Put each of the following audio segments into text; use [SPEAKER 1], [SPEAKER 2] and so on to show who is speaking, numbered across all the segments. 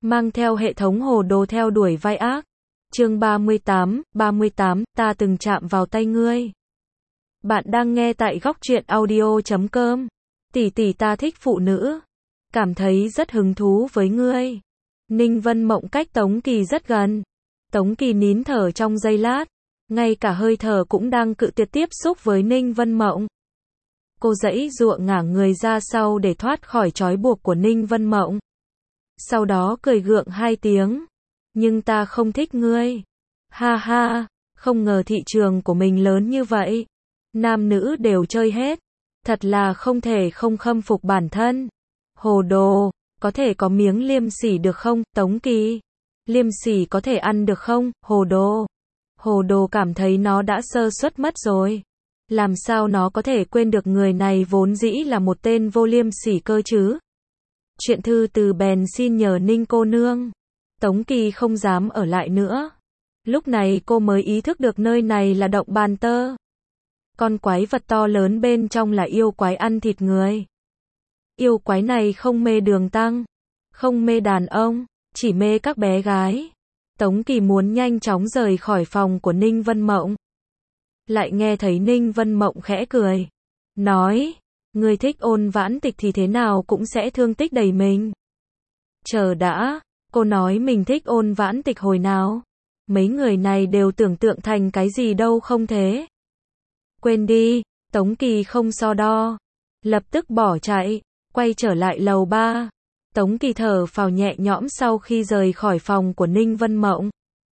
[SPEAKER 1] mang theo hệ thống hồ đồ theo đuổi vai ác. Chương 38, ta từng chạm vào tay ngươi. Bạn đang nghe tại góc truyện audio.com. Tỷ tỷ ta thích phụ nữ. Cảm thấy rất hứng thú với ngươi. Ninh Vân Mộng cách Tống Kỳ rất gần. Tống Kỳ nín thở trong giây lát. Ngay cả hơi thở cũng đang cự tuyệt tiếp xúc với Ninh Vân Mộng. Cô giãy giụa ngả người ra sau để thoát khỏi trói buộc của Ninh Vân Mộng. Sau đó cười gượng hai tiếng. Nhưng ta không thích ngươi. Ha ha, không ngờ thị trường của mình lớn như vậy. Nam nữ đều chơi hết. Thật là không thể không khâm phục bản thân. Hồ đồ, có thể có miếng liêm sỉ được không, Tống Kỳ? Liêm sỉ có thể ăn được không, hồ đồ? Hồ đồ cảm thấy nó đã sơ suất mất rồi. Làm sao nó có thể quên được người này vốn dĩ là một tên vô liêm sỉ cơ chứ? Chuyện thư từ bèn xin nhờ Ninh cô nương. Tống Kỳ không dám ở lại nữa. Lúc này cô mới ý thức được nơi này là động bàn tơ. Con quái vật to lớn bên trong là yêu quái ăn thịt người. Yêu quái này không mê đường tăng, không mê đàn ông, chỉ mê các bé gái. Tống Kỳ muốn nhanh chóng rời khỏi phòng của Ninh Vân Mộng. Lại nghe thấy Ninh Vân Mộng khẽ cười. Nói, người thích Ôn Vãn Tịch thì thế nào cũng sẽ thương tích đầy mình. Chờ đã, cô nói mình thích Ôn Vãn Tịch hồi nào? Mấy người này đều tưởng tượng thành cái gì đâu không thế. Quên đi, Tống Kỳ không so đo. Lập tức bỏ chạy, quay trở lại lầu 3. Tống Kỳ thở phào nhẹ nhõm sau khi rời khỏi phòng của Ninh Vân Mộng.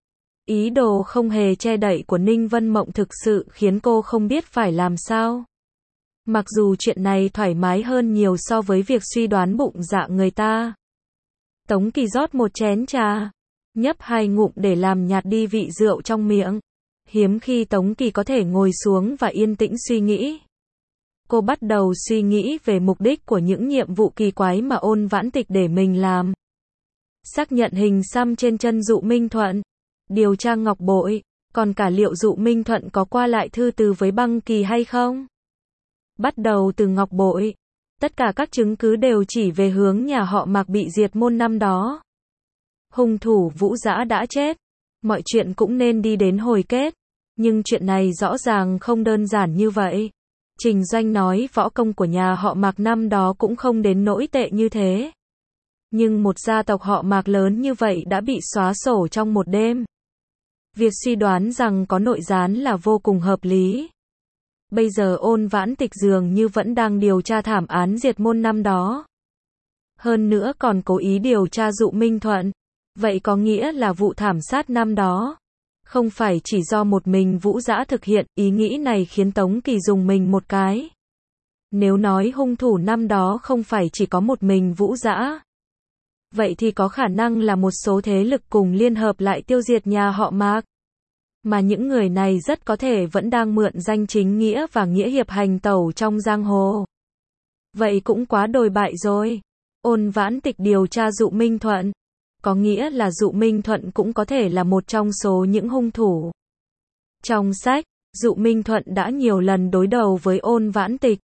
[SPEAKER 1] Ý đồ không hề che đậy của Ninh Vân Mộng thực sự khiến cô không biết phải làm sao. Mặc dù chuyện này thoải mái hơn nhiều so với việc suy đoán bụng dạ người ta. Tống Kỳ rót một chén trà, nhấp 2 ngụm để làm nhạt đi vị rượu trong miệng. Hiếm khi Tống Kỳ có thể ngồi xuống và yên tĩnh suy nghĩ. Cô bắt đầu suy nghĩ về mục đích của những nhiệm vụ kỳ quái mà Ôn Vãn Tịch để mình làm. Xác nhận hình xăm trên chân Dụ Minh Thuận, điều tra ngọc bội, còn cả liệu Dụ Minh Thuận có qua lại thư từ với Băng Kỳ hay không. Bắt đầu từ ngọc bội, tất cả các chứng cứ đều chỉ về hướng nhà họ Mạc bị diệt môn năm đó. Hung thủ Vũ Dã đã chết, mọi chuyện cũng nên đi đến hồi kết, nhưng chuyện này rõ ràng không đơn giản như vậy. Trình Doanh nói võ công của nhà họ Mạc năm đó cũng không đến nỗi tệ như thế. Nhưng một gia tộc họ Mạc lớn như vậy đã bị xóa sổ trong một đêm. Việc suy đoán rằng có nội gián là vô cùng hợp lý. Bây giờ Ôn Vãn Tịch dường như vẫn đang điều tra thảm án diệt môn năm đó. Hơn nữa còn cố ý điều tra Dụ Minh Thuận. Vậy có nghĩa là vụ thảm sát năm đó không phải chỉ do một mình Vũ Dã thực hiện. Ý nghĩ này khiến Tống Kỳ rùng mình một cái. Nếu nói hung thủ năm đó không phải chỉ có một mình Vũ Dã, vậy thì có khả năng là một số thế lực cùng liên hợp lại tiêu diệt nhà họ Mạc. Mà những người này rất có thể vẫn đang mượn danh chính nghĩa và nghĩa hiệp hành tẩu trong giang hồ. Vậy cũng quá đồi bại rồi. Ôn Vãn Tịch điều tra Dụ Minh Thuận, có nghĩa là Dụ Minh Thuận cũng có thể là một trong số những hung thủ. Trong sách, Dụ Minh Thuận đã nhiều lần đối đầu với Ôn Vãn Tịch.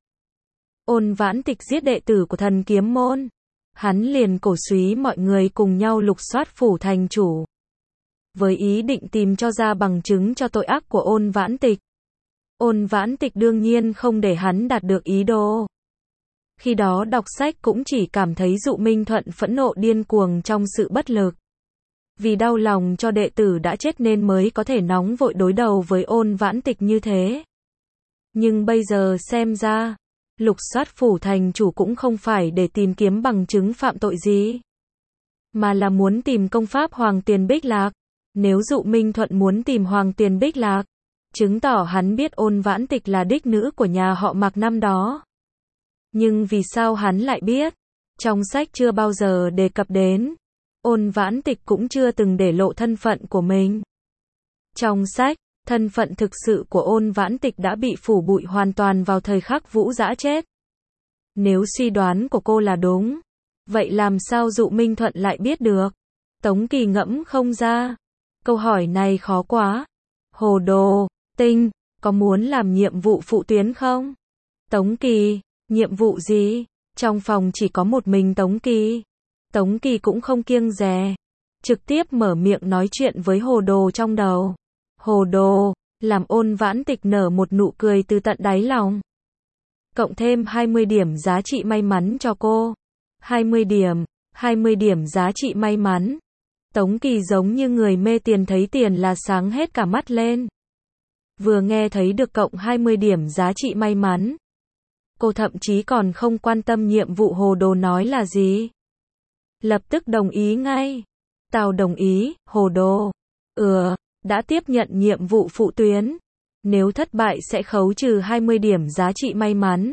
[SPEAKER 1] Ôn Vãn Tịch giết đệ tử của Thần Kiếm Môn. Hắn liền cổ suý mọi người cùng nhau lục soát phủ thành chủ, với ý định tìm cho ra bằng chứng cho tội ác của Ôn Vãn Tịch. Ôn Vãn Tịch đương nhiên không để hắn đạt được ý đồ. Khi đó đọc sách cũng chỉ cảm thấy Dụ Minh Thuận phẫn nộ điên cuồng trong sự bất lực. Vì đau lòng cho đệ tử đã chết nên mới có thể nóng vội đối đầu với Ôn Vãn Tịch như thế. Nhưng bây giờ xem ra, lục soát phủ thành chủ cũng không phải để tìm kiếm bằng chứng phạm tội gì, mà là muốn tìm công pháp Hoàng Tiền Bích Lạc. Nếu Dụ Minh Thuận muốn tìm Hoàng Tiền Bích Lạc, chứng tỏ hắn biết Ôn Vãn Tịch là đích nữ của nhà họ Mạc năm đó. Nhưng vì sao hắn lại biết? Trong sách chưa bao giờ đề cập đến. Ôn Vãn Tịch cũng chưa từng để lộ thân phận của mình. Trong sách, thân phận thực sự của Ôn Vãn Tịch đã bị phủ bụi hoàn toàn vào thời khắc Vũ Dã chết. Nếu suy đoán của cô là đúng, vậy làm sao Dụ Minh Thuận lại biết được? Tống Kỳ ngẫm không ra. Câu hỏi này khó quá. Hồ đồ, Tinh, có muốn làm nhiệm vụ phụ tuyến không? Tống Kỳ, nhiệm vụ gì? Trong phòng chỉ có một mình Tống Kỳ. Tống Kỳ cũng không kiêng dè. trực tiếp mở miệng nói chuyện với hồ đồ trong đầu. Hồ đồ, làm Ôn Vãn Tịch nở một nụ cười từ tận đáy lòng. Cộng thêm 20 điểm giá trị may mắn cho cô. 20 điểm giá trị may mắn. Tống Kỳ giống như người mê tiền thấy tiền là sáng hết cả mắt lên. Vừa nghe thấy được cộng 20 điểm giá trị may mắn. Cô thậm chí còn không quan tâm nhiệm vụ hồ đồ nói là gì. Lập tức đồng ý ngay. Tao đồng ý, hồ đồ. Đã tiếp nhận nhiệm vụ phụ tuyến. Nếu thất bại sẽ khấu trừ 20 điểm giá trị may mắn.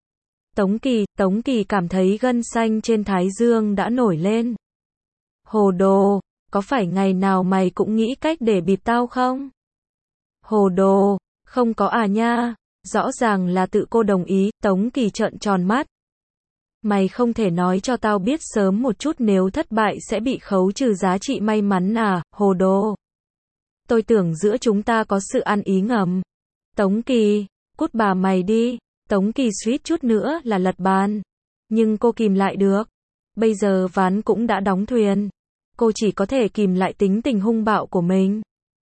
[SPEAKER 1] Tống Kỳ cảm thấy gân xanh trên thái dương đã nổi lên. Hồ đồ, có phải ngày nào mày cũng nghĩ cách để bịp tao không? Hồ đồ, không có à nha, rõ ràng là tự cô đồng ý. Tống Kỳ trợn tròn mắt. Mày không thể nói cho tao biết sớm một chút nếu thất bại sẽ bị khấu trừ giá trị may mắn à, hồ đồ. Tôi tưởng giữa chúng ta có sự ăn ý ngầm. Tống Kỳ, cút bà mày đi. Tống Kỳ suýt chút nữa là lật bàn. Nhưng cô kìm lại được. Bây giờ ván cũng đã đóng thuyền. Cô chỉ có thể kìm lại tính tình hung bạo của mình.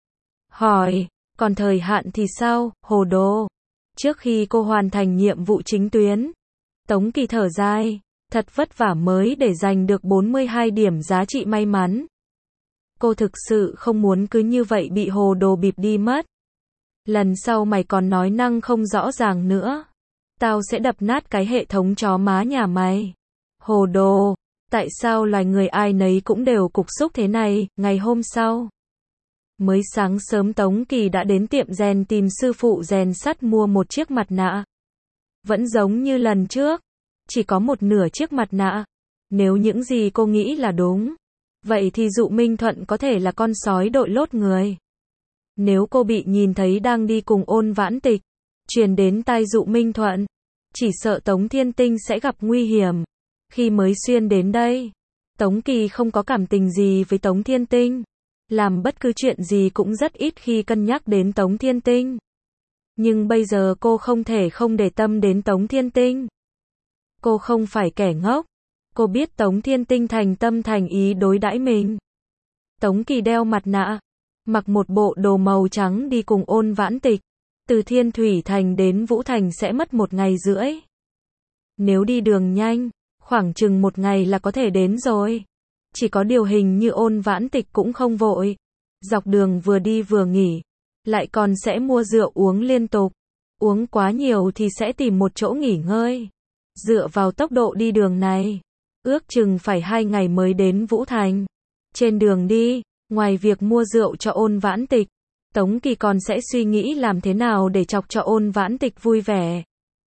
[SPEAKER 1] Hỏi, còn thời hạn thì sao, hồ đồ? Trước khi cô hoàn thành nhiệm vụ chính tuyến. Tống Kỳ thở dài, thật vất vả mới để giành được 42 điểm giá trị may mắn. Cô thực sự không muốn cứ như vậy bị hồ đồ bịp đi mất. Lần sau mày còn nói năng không rõ ràng nữa. Tao sẽ đập nát cái hệ thống chó má nhà mày. Hồ đồ, tại sao loài người ai nấy cũng đều cục xúc thế này? Ngày hôm sau, mới sáng sớm Tống Kỳ đã đến tiệm rèn tìm sư phụ rèn sắt mua một chiếc mặt nạ. Vẫn giống như lần trước, chỉ có một nửa chiếc mặt nạ. Nếu những gì cô nghĩ là đúng, vậy thì Dụ Minh Thuận có thể là con sói đội lốt người. Nếu cô bị nhìn thấy đang đi cùng Ôn Vãn Tịch, truyền đến tai Dụ Minh Thuận, chỉ sợ Tống Thiên Tinh sẽ gặp nguy hiểm. Khi mới xuyên đến đây, Tống Kỳ không có cảm tình gì với Tống Thiên Tinh. Làm bất cứ chuyện gì cũng rất ít khi cân nhắc đến Tống Thiên Tinh. Nhưng bây giờ cô không thể không để tâm đến Tống Thiên Tinh. Cô không phải kẻ ngốc. Cô biết Tống Thiên Tinh thành tâm thành ý đối đãi mình. Tống Kỳ đeo mặt nạ, mặc một bộ đồ màu trắng đi cùng Ôn Vãn Tịch. Từ Thiên Thủy Thành đến Vũ Thành sẽ mất 1 ngày rưỡi. Nếu đi đường nhanh, khoảng chừng 1 ngày là có thể đến rồi. Chỉ có điều hình như Ôn Vãn Tịch cũng không vội. Dọc đường vừa đi vừa nghỉ, lại còn sẽ mua rượu uống liên tục. Uống quá nhiều thì sẽ tìm một chỗ nghỉ ngơi. Dựa vào tốc độ đi đường này, ước chừng phải 2 ngày mới đến Vũ Thành. Trên đường đi, ngoài việc mua rượu cho Ôn Vãn Tịch, Tống Kỳ còn sẽ suy nghĩ làm thế nào để chọc cho Ôn Vãn Tịch vui vẻ.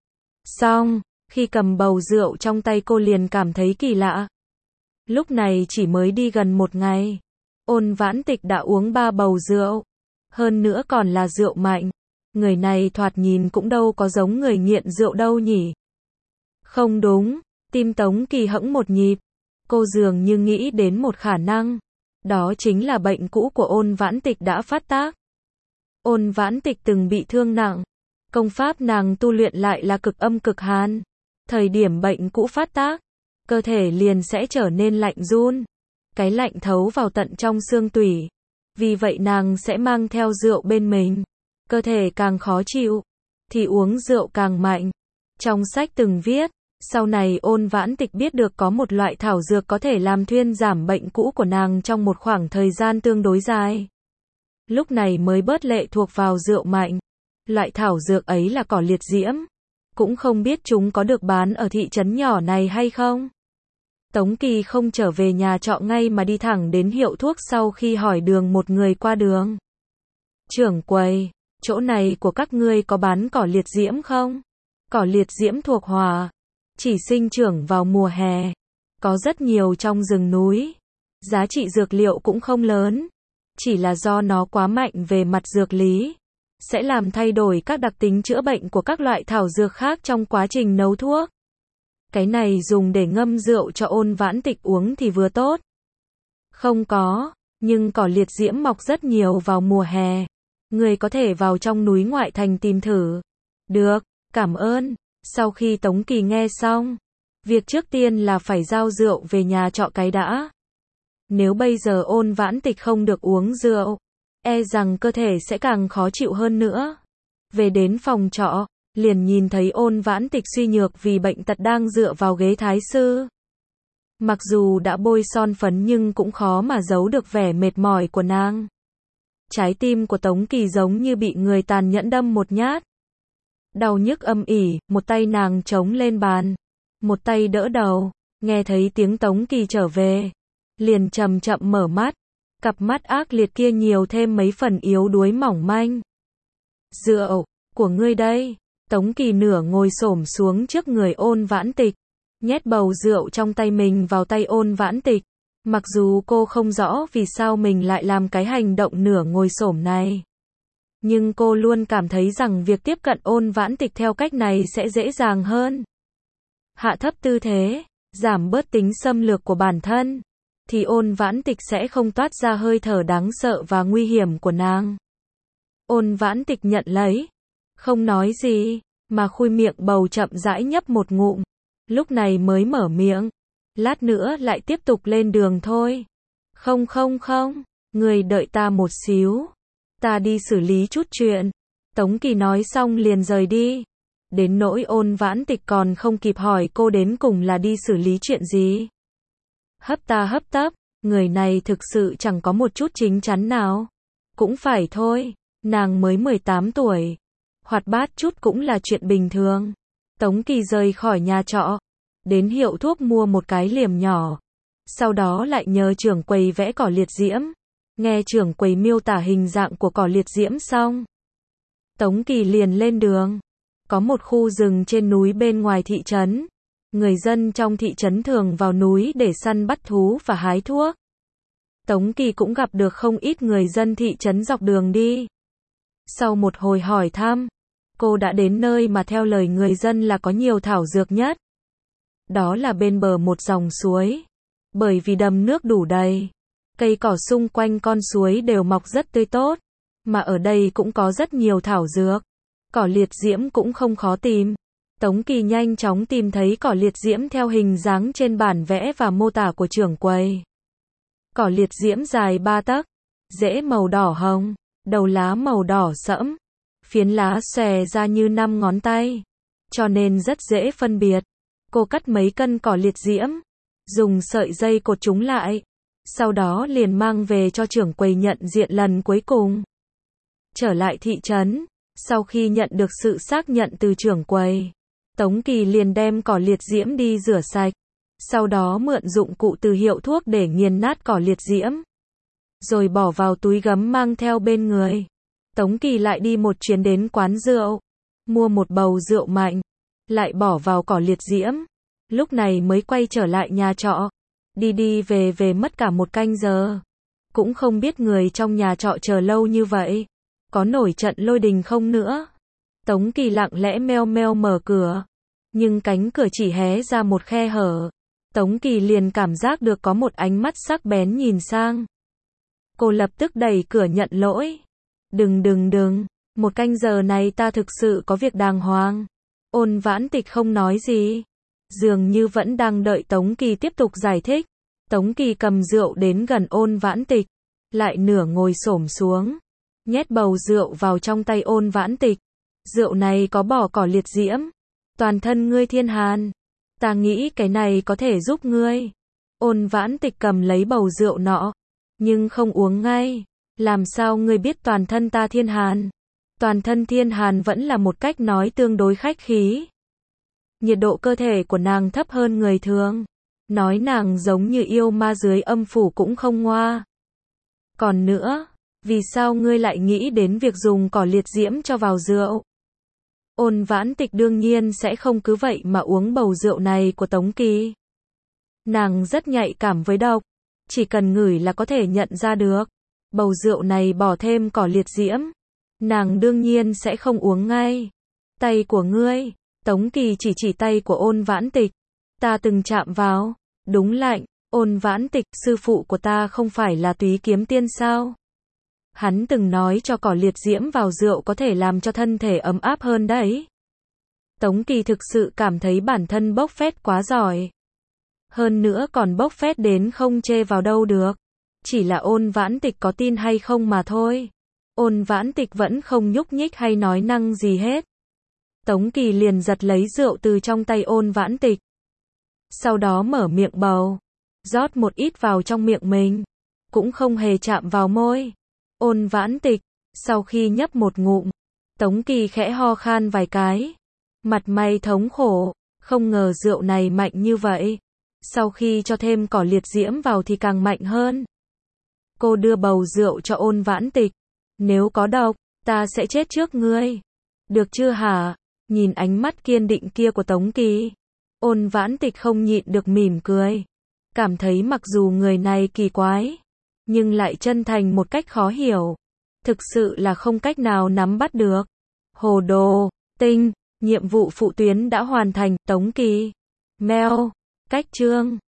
[SPEAKER 1] Xong, khi cầm bầu rượu trong tay cô liền cảm thấy kỳ lạ. Lúc này chỉ mới đi gần 1 ngày, Ôn Vãn Tịch đã uống 3 bầu rượu. Hơn nữa còn là rượu mạnh. Người này thoạt nhìn cũng đâu có giống người nghiện rượu đâu nhỉ. Không đúng, tim Tống Kỳ hẫng một nhịp. Cô dường như nghĩ đến một khả năng. Đó chính là bệnh cũ của Ôn Vãn Tịch đã phát tác. Ôn Vãn Tịch từng bị thương nặng. Công pháp nàng tu luyện lại là cực âm cực hàn. Thời điểm bệnh cũ phát tác, cơ thể liền sẽ trở nên lạnh run. Cái lạnh thấu vào tận trong xương tủy. Vì vậy nàng sẽ mang theo rượu bên mình. Cơ thể càng khó chịu, thì uống rượu càng mạnh. Trong sách từng viết, sau này Ôn Vãn Tịch biết được có một loại thảo dược có thể làm thuyên giảm bệnh cũ của nàng trong một khoảng thời gian tương đối dài. Lúc này mới bớt lệ thuộc vào rượu mạnh. Loại thảo dược ấy là cỏ liệt diễm. Cũng không biết chúng có được bán ở thị trấn nhỏ này hay không. Tống Kỳ không trở về nhà trọ ngay mà đi thẳng đến hiệu thuốc sau khi hỏi đường một người qua đường. Trưởng quầy, chỗ này của các ngươi có bán cỏ liệt diễm không? Cỏ liệt diễm thuộc hỏa, chỉ sinh trưởng vào mùa hè, có rất nhiều trong rừng núi. Giá trị dược liệu cũng không lớn, chỉ là do nó quá mạnh về mặt dược lý, sẽ làm thay đổi các đặc tính chữa bệnh của các loại thảo dược khác trong quá trình nấu thuốc. Cái này dùng để ngâm rượu cho Ôn Vãn Tịch uống thì vừa tốt. Không có, nhưng cỏ liệt diễm mọc rất nhiều vào mùa hè. Người có thể vào trong núi ngoại thành tìm thử. Được, cảm ơn. Sau khi Tống Kỳ nghe xong, việc trước tiên là phải giao rượu về nhà trọ cái đã. Nếu bây giờ Ôn Vãn Tịch không được uống rượu, e rằng cơ thể sẽ càng khó chịu hơn nữa. Về đến phòng trọ, liền nhìn thấy Ôn Vãn Tịch suy nhược vì bệnh tật đang dựa vào ghế thái sư. Mặc dù đã bôi son phấn nhưng cũng khó mà giấu được vẻ mệt mỏi của nàng. Trái tim của Tống Kỳ giống như bị người tàn nhẫn đâm một nhát. Đau nhức âm ỉ, một tay nàng chống lên bàn, một tay đỡ đầu, nghe thấy tiếng Tống Kỳ trở về, liền chậm chậm mở mắt, cặp mắt ác liệt kia nhiều thêm mấy phần yếu đuối mỏng manh. Rượu, của ngươi đây. Tống Kỳ nửa ngồi xổm xuống trước người Ôn Vãn Tịch, nhét bầu rượu trong tay mình vào tay Ôn Vãn Tịch. Mặc dù cô không rõ vì sao mình lại làm cái hành động nửa ngồi xổm này, nhưng cô luôn cảm thấy rằng việc tiếp cận Ôn Vãn Tịch theo cách này sẽ dễ dàng hơn. Hạ thấp tư thế, giảm bớt tính xâm lược của bản thân, thì Ôn Vãn Tịch sẽ không toát ra hơi thở đáng sợ và nguy hiểm của nàng. Ôn Vãn Tịch nhận lấy, không nói gì, mà khui miệng bầu chậm rãi nhấp một ngụm, lúc này mới mở miệng. Lát nữa lại tiếp tục lên đường thôi. Không, người đợi ta một xíu. Ta đi xử lý chút chuyện. Tống Kỳ nói xong liền rời đi. Đến nỗi Ôn Vãn Tịch còn không kịp hỏi cô đến cùng là đi xử lý chuyện gì. Hấp ta hấp tấp, người này thực sự chẳng có một chút chính chắn nào. Cũng phải thôi, nàng mới 18 tuổi. Hoạt bát chút cũng là chuyện bình thường. Tống Kỳ rời khỏi nhà trọ, đến hiệu thuốc mua một cái liềm nhỏ. Sau đó lại nhờ trưởng quầy vẽ cỏ liệt diễm. Nghe trưởng quầy miêu tả hình dạng của cỏ liệt diễm xong, Tống Kỳ liền lên đường. Có một khu rừng trên núi bên ngoài thị trấn. Người dân trong thị trấn thường vào núi để săn bắt thú và hái thuốc. Tống Kỳ cũng gặp được không ít người dân thị trấn dọc đường đi. Sau một hồi hỏi thăm, cô đã đến nơi mà theo lời người dân là có nhiều thảo dược nhất. Đó là bên bờ một dòng suối. Bởi vì đầm nước đủ đầy, cây cỏ xung quanh con suối đều mọc rất tươi tốt, mà ở đây cũng có rất nhiều thảo dược. Cỏ liệt diễm cũng không khó tìm. Tống Kỳ nhanh chóng tìm thấy cỏ liệt diễm theo hình dáng trên bản vẽ và mô tả của trưởng quầy. Cỏ liệt diễm dài 3 tấc, rễ màu đỏ hồng, đầu lá màu đỏ sẫm, phiến lá xòe ra như 5 ngón tay, cho nên rất dễ phân biệt. Cô cắt mấy cân cỏ liệt diễm, dùng sợi dây cột chúng lại, sau đó liền mang về cho trưởng quầy nhận diện lần cuối cùng. Trở lại thị trấn, sau khi nhận được sự xác nhận từ trưởng quầy, Tống Kỳ liền đem cỏ liệt diễm đi rửa sạch, sau đó mượn dụng cụ từ hiệu thuốc để nghiền nát cỏ liệt diễm, rồi bỏ vào túi gấm mang theo bên người. Tống Kỳ lại đi một chuyến đến quán rượu, mua một bầu rượu mạnh, lại bỏ vào cỏ liệt diễm, lúc này mới quay trở lại nhà trọ. Đi về mất cả 1 canh giờ. Cũng không biết người trong nhà trọ chờ lâu như vậy, có nổi trận lôi đình không nữa. Tống Kỳ lặng lẽ meo meo mở cửa, nhưng cánh cửa chỉ hé ra một khe hở. Tống Kỳ liền cảm giác được có một ánh mắt sắc bén nhìn sang. Cô lập tức đẩy cửa nhận lỗi. Đừng, 1 canh giờ này ta thực sự có việc đàng hoàng. Ôn Vãn Tịch không nói gì, dường như vẫn đang đợi Tống Kỳ tiếp tục giải thích. Tống Kỳ cầm rượu đến gần Ôn Vãn Tịch, lại nửa ngồi xổm xuống, nhét bầu rượu vào trong tay Ôn Vãn Tịch. Rượu này có bỏ cỏ liệt diễm, toàn thân ngươi thiên hàn, ta nghĩ cái này có thể giúp ngươi. Ôn Vãn Tịch cầm lấy bầu rượu nọ, nhưng không uống ngay. Làm sao ngươi biết toàn thân ta thiên hàn? Toàn thân thiên hàn vẫn là một cách nói tương đối khách khí. Nhiệt độ cơ thể của nàng thấp hơn người thường. Nói nàng giống như yêu ma dưới âm phủ cũng không ngoa. Còn nữa, vì sao ngươi lại nghĩ đến việc dùng cỏ liệt diễm cho vào rượu? Ôn Vãn Tịch đương nhiên sẽ không cứ vậy mà uống bầu rượu này của Tống Kỳ. Nàng rất nhạy cảm với độc, chỉ cần ngửi là có thể nhận ra được. Bầu rượu này bỏ thêm cỏ liệt diễm, nàng đương nhiên sẽ không uống ngay. Tay của ngươi, Tống Kỳ chỉ tay của Ôn Vãn Tịch. Ta từng chạm vào, đúng lạnh. Ôn Vãn Tịch, sư phụ của ta không phải là Túy Kiếm Tiên sao? Hắn từng nói cho cỏ liệt diễm vào rượu có thể làm cho thân thể ấm áp hơn đấy. Tống Kỳ thực sự cảm thấy bản thân bốc phét quá giỏi. Hơn nữa còn bốc phét đến không chê vào đâu được. Chỉ là Ôn Vãn Tịch có tin hay không mà thôi. Ôn Vãn Tịch vẫn không nhúc nhích hay nói năng gì hết. Tống Kỳ liền giật lấy rượu từ trong tay Ôn Vãn Tịch. Sau đó mở miệng bầu, rót một ít vào trong miệng mình, cũng không hề chạm vào môi. Ôn Vãn Tịch, sau khi nhấp một ngụm, Tống Kỳ khẽ ho khan vài cái, mặt mày thống khổ, không ngờ rượu này mạnh như vậy. Sau khi cho thêm cỏ liệt diễm vào thì càng mạnh hơn. Cô đưa bầu rượu cho Ôn Vãn Tịch. Nếu có độc, ta sẽ chết trước ngươi. Được chưa hả? Nhìn ánh mắt kiên định kia của Tống Kỳ, Ôn Vãn Tịch không nhịn được mỉm cười. Cảm thấy mặc dù người này kỳ quái, nhưng lại chân thành một cách khó hiểu. Thực sự là không cách nào nắm bắt được. Hồ đồ, tinh, nhiệm vụ phụ tuyến đã hoàn thành, Tống Kỳ. Mail, cách chương.